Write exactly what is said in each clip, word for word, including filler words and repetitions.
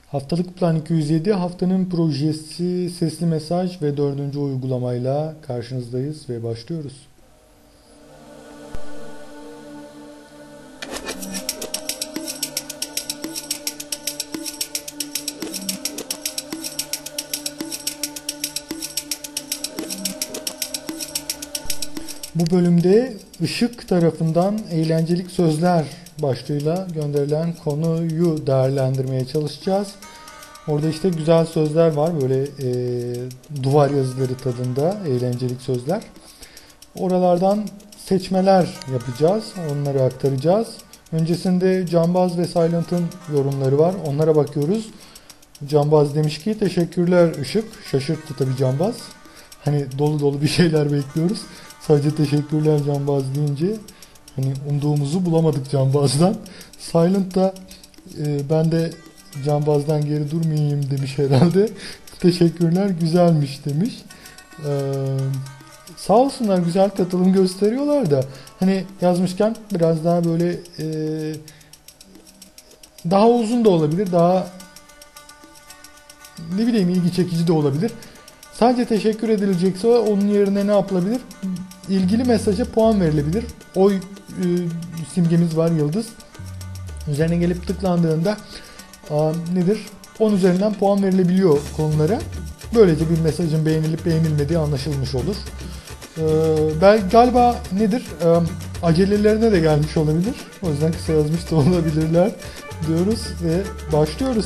Haftalık Plan iki yüz yedi haftanın projesi sesli mesaj ve dördüncü uygulamayla karşınızdayız ve başlıyoruz. Bu bölümde Işık tarafından eğlencelik sözler başlığıyla gönderilen konuyu değerlendirmeye çalışacağız. Orada işte güzel sözler var, böyle e, duvar yazıları tadında eğlencelik sözler. Oralardan seçmeler yapacağız, onları aktaracağız. Öncesinde Canbaz ve Silent'ın yorumları var, onlara bakıyoruz. Canbaz demiş ki teşekkürler Işık, şaşırttı tabii Canbaz. Hani dolu dolu bir şeyler bekliyoruz. Sadece teşekkürler Canbaz deyince hani umduğumuzu bulamadık Canbaz'dan. Silent da e, ben de Canbaz'dan geri durmayayım demiş herhalde. Teşekkürler, güzelmiş demiş. Ee, sağ olsunlar, güzel katılım gösteriyorlar da hani yazmışken biraz daha böyle e, daha uzun da olabilir, daha ne bileyim ilgi çekici de olabilir. Sadece teşekkür edilecekse onun yerine ne yapılabilir? İlgili mesaja puan verilebilir. Oy e, simgemiz var, yıldız. Üzerine gelip tıklandığında a, nedir? on üzerinden puan verilebiliyor konulara. Böylece bir mesajın beğenilip beğenilmediği anlaşılmış olur. Ee, ben galiba nedir? Ee, acelelerine de gelmiş olabilir. O yüzden kısa yazmış da olabilirler diyoruz ve başlıyoruz.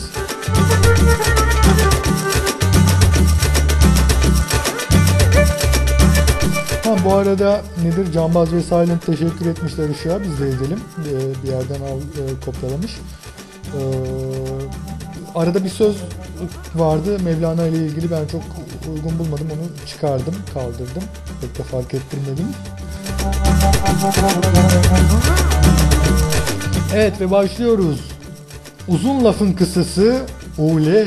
Ha, bu arada nedir? Canbaz ve Silent teşekkür etmişler Işık'a. Biz de edelim. Bir, bir yerden al, e, kopyalamış. Ee, arada bir söz vardı. Mevlana ile ilgili ben çok uygun bulmadım. Onu çıkardım, kaldırdım. Pek de fark ettirmedim. Evet ve başlıyoruz. Uzun lafın kısası Ule.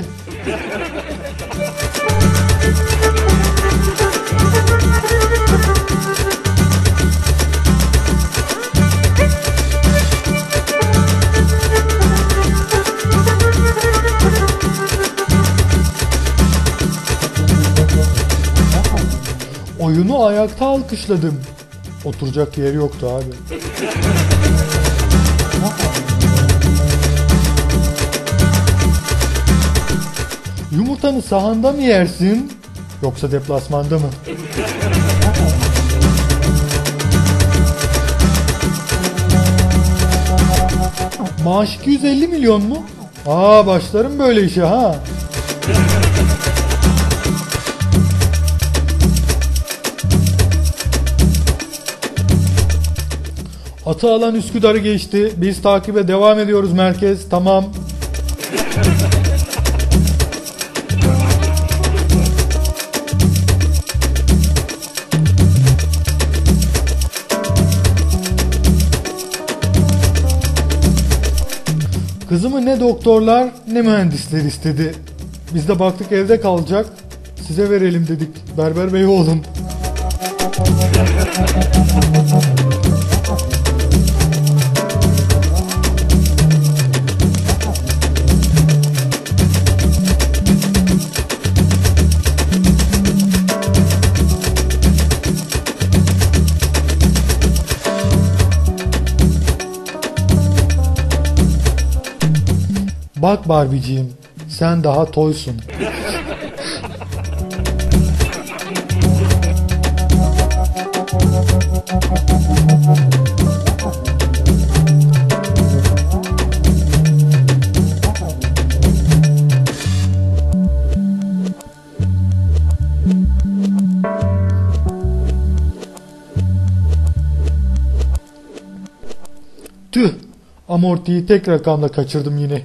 Oyunu ayakta alkışladım. Oturacak yer yoktu abi. Yumurtanı sahanda mı yersin yoksa deplasmanda mı? Maaş iki yüz elli milyon mu? Aa, başlarım böyle işe ha. Atı alan Üsküdar'ı geçti. Biz takibe devam ediyoruz merkez. Tamam. Kızımı ne doktorlar ne mühendisler istedi. Biz de baktık evde kalacak. Size verelim dedik. Berber bey oğlum. Bak Barbie'ciğim, sen daha toysun. Tüh, amortiyi tek rakamla kaçırdım yine.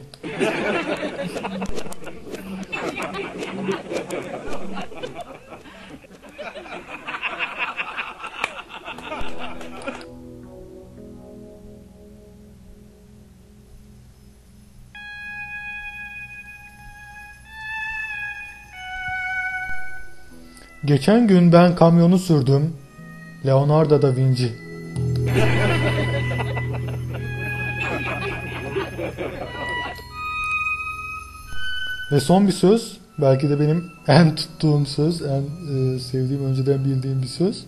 Geçen gün ben kamyonu sürdüm. Leonardo da Vinci. Ve son bir söz, belki de benim en tuttuğum söz, en e, sevdiğim, önceden bildiğim bir söz.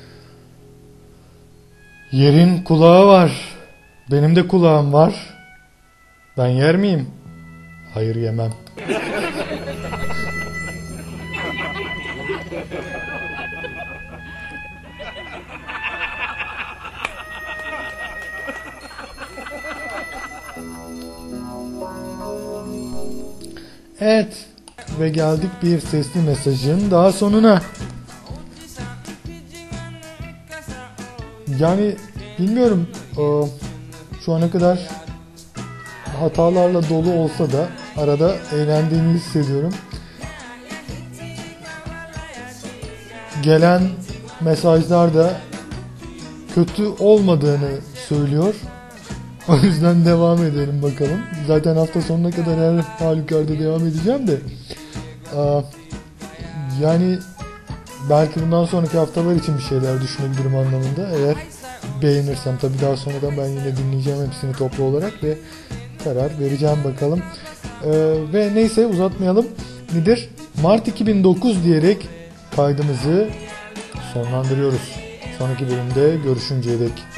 Yerin kulağı var. Benim de kulağım var. Ben yer miyim? Hayır, yemem. Evet. Ve geldik bir sesli mesajın daha sonuna. Yani bilmiyorum, o, şu ana kadar hatalarla dolu olsa da arada eğlendiğimi hissediyorum. Gelen mesajlar da kötü olmadığını söylüyor. O yüzden devam edelim bakalım. Zaten hafta sonuna kadar her halükarda devam edeceğim de. Aa, yani belki bundan sonraki haftalar için bir şeyler düşünebilirim anlamında. Eğer beğenirsem tabii daha sonradan ben yine dinleyeceğim hepsini toplu olarak ve karar vereceğim bakalım. Ee, ve neyse uzatmayalım. Nedir? Mart iki bin dokuz diyerek kaydımızı sonlandırıyoruz. Sonraki bölümde görüşünceye dek.